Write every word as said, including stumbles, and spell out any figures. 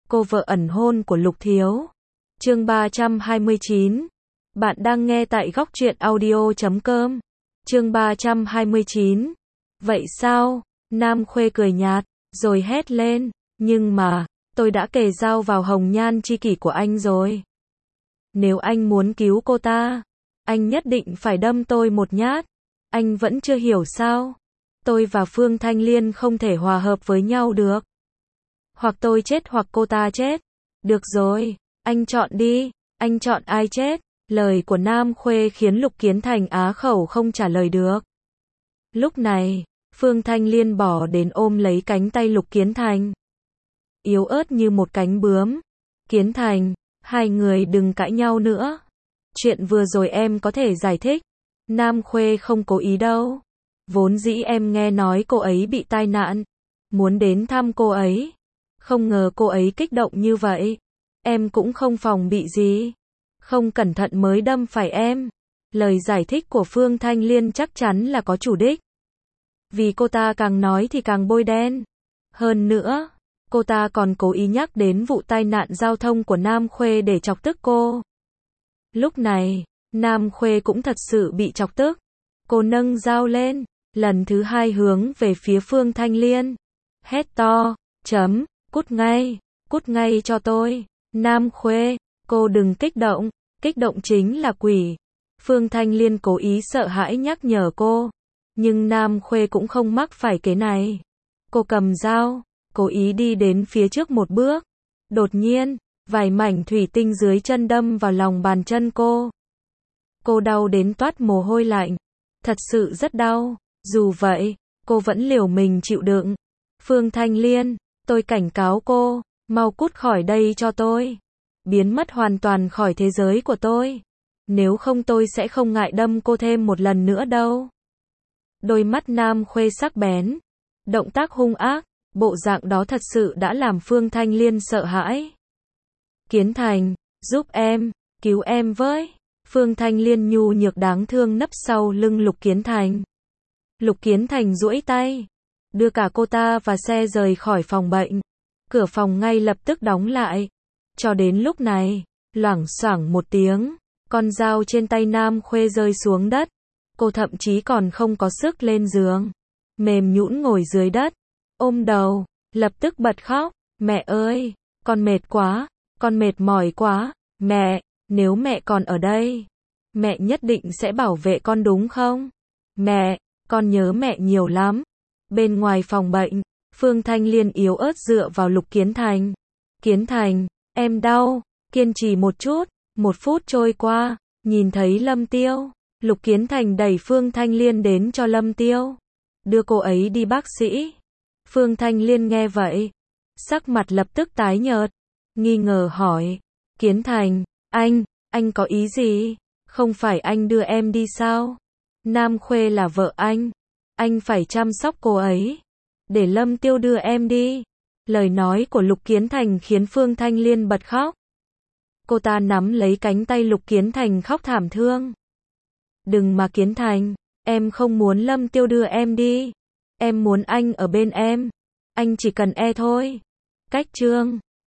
cô vợ ẩn hôn của Lục Thiếu. Chương ba trăm hai mươi chín. Bạn đang nghe tại góc truyện audio chấm com. Chương ba trăm hai mươi chín. Vậy sao? Nam Khuê cười nhạt, rồi hét lên, nhưng mà, tôi đã kề dao vào hồng nhan chi kỷ của anh rồi. Nếu anh muốn cứu cô ta, anh nhất định phải đâm tôi một nhát. Anh vẫn chưa hiểu sao? Tôi và Phương Thanh Liên không thể hòa hợp với nhau được. Hoặc tôi chết hoặc cô ta chết. Được rồi, anh chọn đi, anh chọn ai chết? Lời của Nam Khuê khiến Lục Kiến Thành á khẩu không trả lời được. Lúc này, Phương Thanh Liên bỏ đến ôm lấy cánh tay Lục Kiến Thành. Yếu ớt như một cánh bướm. Kiến Thành, hai người đừng cãi nhau nữa. Chuyện vừa rồi em có thể giải thích. Nam Khuê không cố ý đâu. Vốn dĩ em nghe nói cô ấy bị tai nạn. Muốn đến thăm cô ấy. Không ngờ cô ấy kích động như vậy. Em cũng không phòng bị gì. Không cẩn thận mới đâm phải em. Lời giải thích của Phương Thanh Liên chắc chắn là có chủ đích. Vì cô ta càng nói thì càng bôi đen. Hơn nữa, cô ta còn cố ý nhắc đến vụ tai nạn giao thông của Nam Khuê để chọc tức cô. Lúc này, Nam Khuê cũng thật sự bị chọc tức. Cô nâng dao lên, lần thứ hai hướng về phía Phương Thanh Liên. Hét to, chấm, cút ngay, cút ngay cho tôi. Nam Khuê, cô đừng kích động, kích động chính là quỷ. Phương Thanh Liên cố ý sợ hãi nhắc nhở cô. Nhưng Nam Khuê cũng không mắc phải cái này. Cô cầm dao, cố ý đi đến phía trước một bước. Đột nhiên, vài mảnh thủy tinh dưới chân đâm vào lòng bàn chân cô. Cô đau đến toát mồ hôi lạnh. Thật sự rất đau. Dù vậy, cô vẫn liều mình chịu đựng. Phương Thanh Liên, tôi cảnh cáo cô, mau cút khỏi đây cho tôi. Biến mất hoàn toàn khỏi thế giới của tôi. Nếu không tôi sẽ không ngại đâm cô thêm một lần nữa đâu. Đôi mắt Nam Khuê sắc bén. Động tác hung ác, bộ dạng đó thật sự đã làm Phương Thanh Liên sợ hãi. Kiến Thành, giúp em, cứu em với. Phương Thanh Liên nhu nhược đáng thương nấp sau lưng Lục Kiến Thành. Lục Kiến Thành duỗi tay, đưa cả cô ta và xe rời khỏi phòng bệnh. Cửa phòng ngay lập tức đóng lại. Cho đến lúc này, loảng xoảng một tiếng, con dao trên tay Nam Khuê rơi xuống đất. Cô thậm chí còn không có sức lên giường. Mềm nhũn ngồi dưới đất, ôm đầu, lập tức bật khóc. Mẹ ơi, con mệt quá, con mệt mỏi quá. Mẹ, nếu mẹ còn ở đây, mẹ nhất định sẽ bảo vệ con đúng không? Mẹ, con nhớ mẹ nhiều lắm. Bên ngoài phòng bệnh, Phương Thanh Liên yếu ớt dựa vào Lục Kiến Thành. Kiến Thành, em đau, kiên trì một chút. Một phút trôi qua, nhìn thấy Lâm Tiêu. Lục Kiến Thành đẩy Phương Thanh Liên đến cho Lâm Tiêu. Đưa cô ấy đi bác sĩ. Phương Thanh Liên nghe vậy, sắc mặt lập tức tái nhợt. Nghi ngờ hỏi. Kiến Thành, anh, anh có ý gì? Không phải anh đưa em đi sao? Nam Khuê là vợ anh. Anh phải chăm sóc cô ấy. Để Lâm Tiêu đưa em đi. Lời nói của Lục Kiến Thành khiến Phương Thanh Liên bật khóc. Cô ta nắm lấy cánh tay Lục Kiến Thành khóc thảm thương. Đừng mà Kiến Thành, em không muốn Lâm Tiêu đưa em đi. Em muốn anh ở bên em. Anh chỉ cần e thôi. Cách chương